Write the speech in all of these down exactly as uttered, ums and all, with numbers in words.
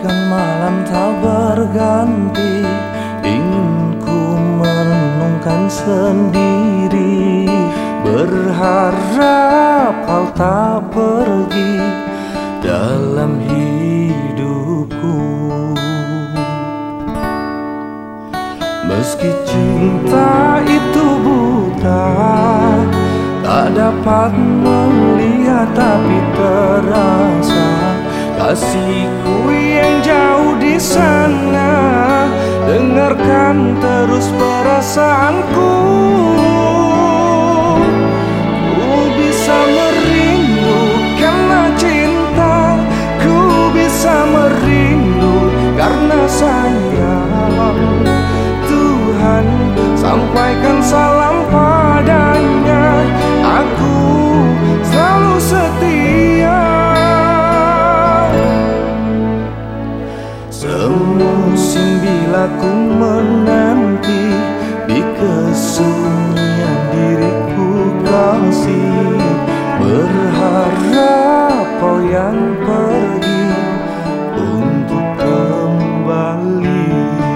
Bagaikan malam tak berganti, ingin ku merenungkan sendiri, berharap kau tak pergi dalam hidupku. Meski cinta itu buta, tak dapat melihat tapi terasa kasihku yang jauh di sana. Dengarkan terus perasaanku, ku bisa merindu karena cinta, ku bisa merindu karena sayang. Tuhan, sampaikan salam padanya, aku selalu setia. Semusim bila ku menanti, di kesunyian diriku kasih, berharap kau yang pergi untuk kembali.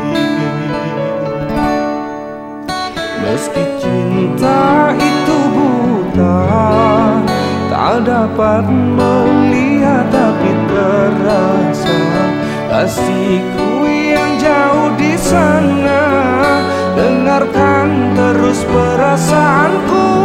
Meski cinta itu buta, tak dapat melihat tapi terasa kasihku yang jauh di sana. Dengarkan terus perasaanku,